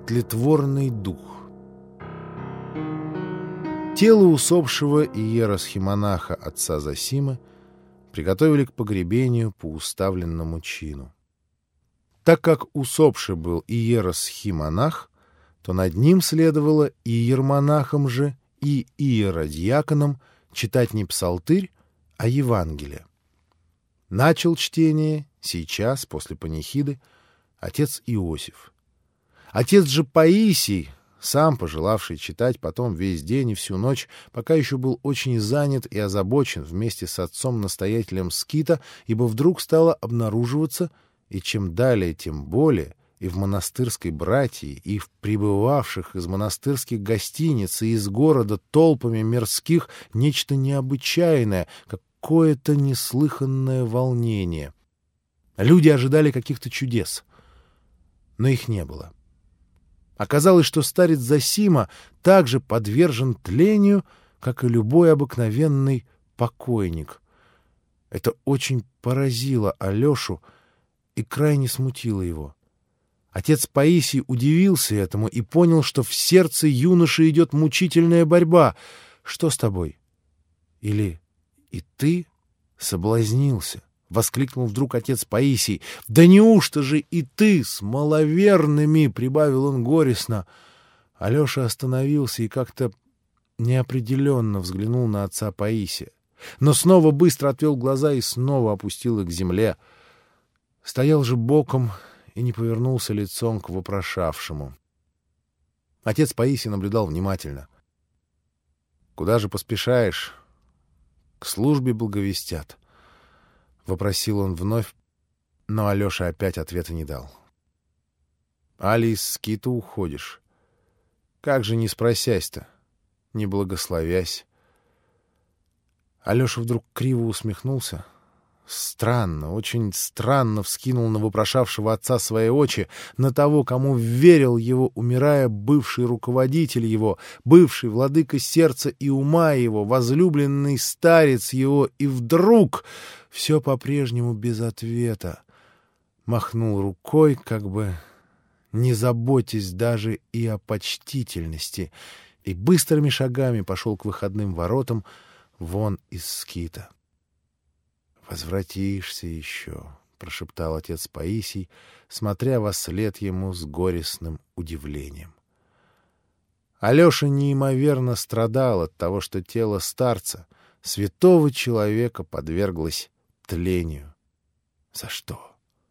тлетворный дух. Тело усопшего иеросхимонаха отца Зосимы приготовили к погребению по уставленному чину. Так как усопший был иеросхимонах, то над ним следовало и иермонахом же, и иеродьяконом читать не псалтырь, а Евангелие. Начал чтение сейчас, после панихиды, отец Иосиф. Отец же Паисий, сам пожелавший читать потом весь день и всю ночь, пока еще был очень занят и озабочен вместе с отцом-настоятелем скита, ибо вдруг стало обнаруживаться, и чем далее, тем более, и в монастырской братии, и в прибывавших из монастырских гостиниц и из города толпами мирских нечто необычайное, какое-то неслыханное волнение. Люди ожидали каких-то чудес, но их не было. Оказалось, что старец Зосима также подвержен тлению, как и любой обыкновенный покойник. Это очень поразило Алешу и крайне смутило его. Отец Паисий удивился этому и понял, что в сердце юноши идет мучительная борьба. «Что с тобой?» Или «И ты соблазнился?» — воскликнул вдруг отец Паисий. «Да неужто же и ты с маловерными?» — прибавил он горестно. Алеша остановился и как-то неопределенно взглянул на отца Паисия, но снова быстро отвел глаза и снова опустил их к земле. Стоял же боком и не повернулся лицом к вопрошавшему. Отец Паисий наблюдал внимательно. «Куда же поспешаешь? К службе благовестят», — вопросил он вновь, но Алеша опять ответа не дал. «Али из скита уходишь? Как же не спросясь-то, не благословясь?» Алеша вдруг криво усмехнулся. Странно, очень странно вскинул на вопрошавшего отца свои очи, на того, кому верил его, умирая, бывший руководитель его, бывший владыка сердца и ума его, возлюбленный старец его, и вдруг все по-прежнему без ответа. Махнул рукой, как бы не заботясь даже и о почтительности, и быстрыми шагами пошел к выходным воротам вон из скита. «Возвратишься еще», — прошептал отец Паисий, смотря вослед ему с горестным удивлением. Алеша неимоверно страдал от того, что тело старца, святого человека, подверглось тлению. За что?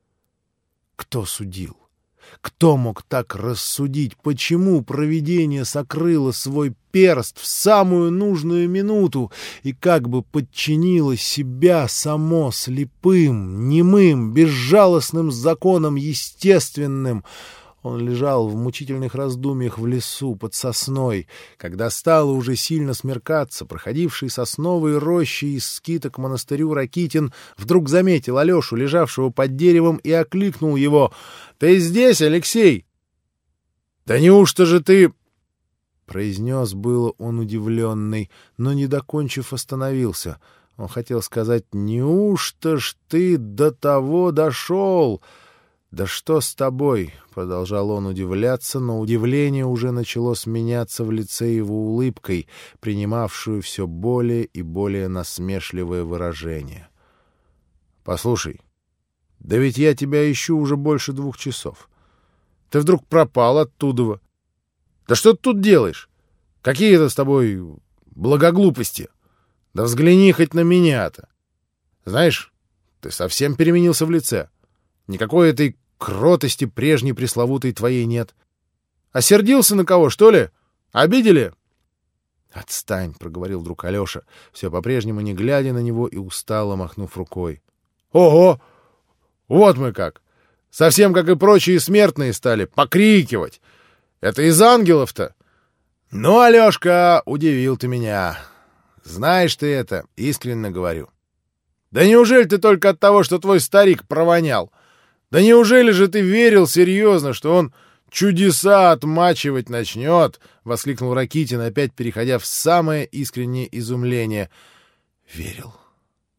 Кто судил? Кто мог так рассудить? Почему провидение сокрыло свой перст в самую нужную минуту и как бы подчинило себя само слепым, немым, безжалостным законам естественным? Он лежал в мучительных раздумьях в лесу под сосной. Когда стало уже сильно смеркаться, проходивший сосновой рощей из скита к монастырю Ракитин вдруг заметил Алешу, лежавшего под деревом, и окликнул его: «Ты здесь, Алексей?» «Да неужто же ты...» — произнес было он удивленный, но, не докончив, остановился. Он хотел сказать: «Неужто ж ты до того дошел?» «Да что с тобой?» — продолжал он удивляться, но удивление уже начало сменяться в лице его улыбкой, принимавшую все более и более насмешливое выражение. «Послушай, да ведь я тебя ищу уже больше 2 часов. Ты вдруг пропал оттуда. Да что ты тут делаешь? Какие это с тобой благоглупости? Да взгляни хоть на меня-то. Знаешь, ты совсем переменился в лице. Никакой этой кротости прежней пресловутой твоей нет. Осердился на кого, что ли? Обидели?» «Отстань», — проговорил вдруг Алеша, все по-прежнему не глядя на него и устало махнув рукой. «Ого! Вот мы как! Совсем как и прочие смертные стали покрикивать! Это из ангелов-то! Ну, Алешка, удивил ты меня! Знаешь ты это, искренне говорю. Да неужели ты только от того, что твой старик провонял? Да неужели же ты верил серьезно, что он чудеса отмачивать начнет?» — воскликнул Ракитин, опять переходя в самое искреннее изумление. «Верил.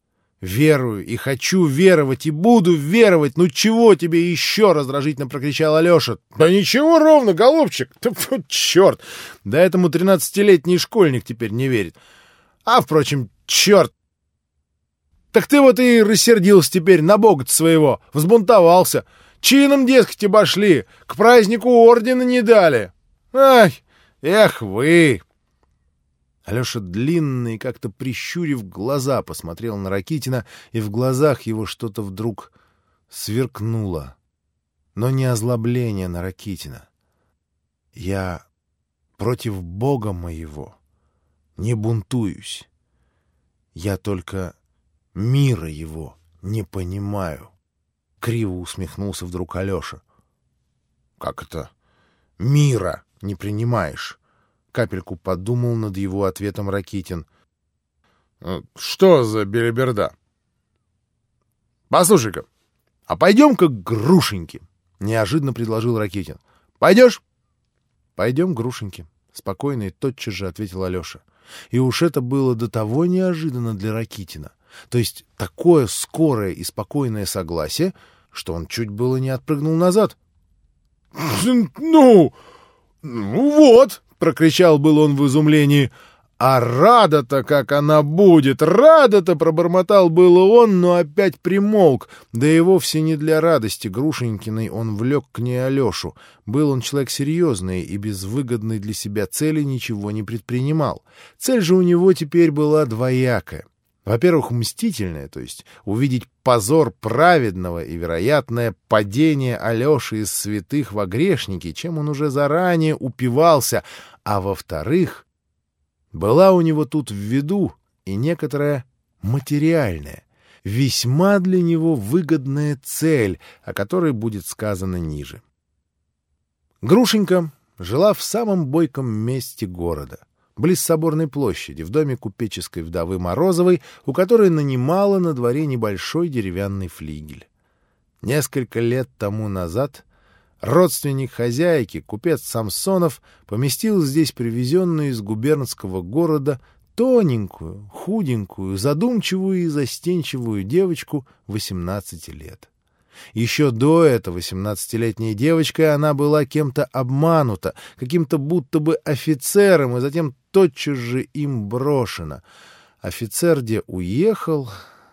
Верую и хочу веровать, и буду веровать. Ну чего тебе еще? — раздражительно прокричал Алеша. — Да ничего ровно, голубчик. Да вот черт! Да этому 13-летний школьник теперь не верит. А, впрочем, черт! Так ты вот и рассердился теперь на бога-то своего, взбунтовался. Чином, дескать, обошли, к празднику ордена не дали. Ай, эх вы! Алеша длинно и как-то прищурив глаза посмотрел на Ракитина, и в глазах его что-то вдруг сверкнуло. Но не озлобление на Ракитина. Я против Бога моего не бунтуюсь. Я только мира его не понимаю. Криво усмехнулся вдруг Алеша. — Как это мира не принимаешь? Капельку подумал над его ответом Ракитин. — Что за белиберда? — Послушай-ка, а пойдем-ка к Грушеньке, — неожиданно предложил Ракитин. — Пойдешь? — Пойдем к Грушеньке, — спокойно и тотчас же ответил Алеша. И уж это было до того неожиданно для Ракитина, то есть такое скорое и спокойное согласие, что он чуть было не отпрыгнул назад. — Ну вот! — прокричал был он в изумлении. — А рада-то, как она будет! Рада-то! — пробормотал было он, но опять примолк. Да и вовсе не для радости Грушенькиной он влек к ней Алешу. Был он человек серьезный и без выгодной для себя цели ничего не предпринимал. Цель же у него теперь была двоякая. Во-первых, мстительное, то есть увидеть позор праведного и вероятное падение Алеши из святых во грешники, чем он уже заранее упивался, а во-вторых, была у него тут в виду и некоторая материальная, весьма для него выгодная цель, о которой будет сказано ниже. Грушенька жила в самом бойком месте города, близ Соборной площади, в доме купеческой вдовы Морозовой, у которой нанимала на дворе небольшой деревянный флигель. Несколько лет тому назад родственник хозяйки, купец Самсонов, поместил здесь привезенную из губернского города тоненькую, худенькую, задумчивую и застенчивую девочку 18 лет. Еще до этого 18-летней девочкой она была кем-то обманута, каким-то будто бы офицером, и затем тотчас же им брошена. Офицер где уехал,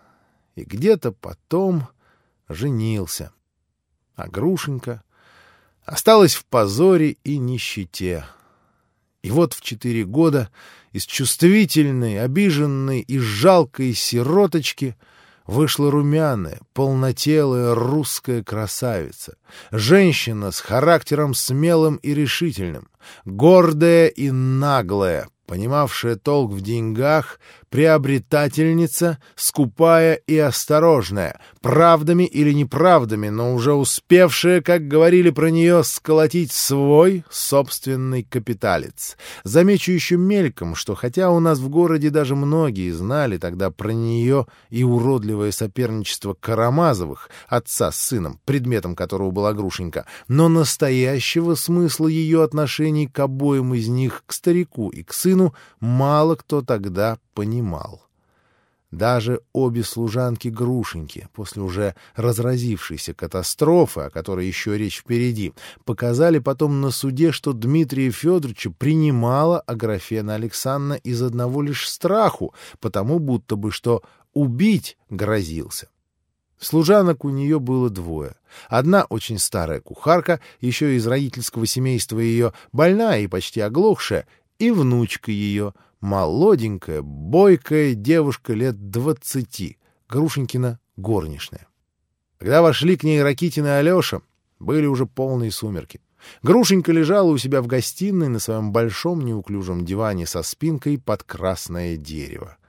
и где-то потом женился. А Грушенька осталась в позоре и нищете. И вот в 4 года из чувствительной, обиженной и жалкой сироточки вышла румяная, полнотелая русская красавица, женщина с характером смелым и решительным, гордая и наглая, понимавшая толк в деньгах, приобретательница, скупая и осторожная, правдами или неправдами, но уже успевшая, как говорили про нее, сколотить свой собственный капиталец. Замечу еще мельком, что хотя у нас в городе даже многие знали тогда про нее и уродливое соперничество Карамазовых, отца с сыном, предметом которого была Грушенька, но настоящего смысла ее отношений к обоим из них, к старику и к сыну, мало кто тогда понимал. Даже обе служанки Грушеньки, после уже разразившейся катастрофы, о которой еще речь впереди, показали потом на суде, что Дмитрия Федоровича принимала Аграфена Александровна из одного лишь страху, потому будто бы что убить грозился. Служанок у нее было 2. Одна очень старая кухарка, еще из родительского семейства ее, больная и почти оглохшая, и внучка ее, молоденькая, бойкая девушка лет 20, Грушенькина горничная. Когда вошли к ней Ракитин и Алеша, были уже полные сумерки. Грушенька лежала у себя в гостиной на своем большом неуклюжем диване со спинкой под красное дерево.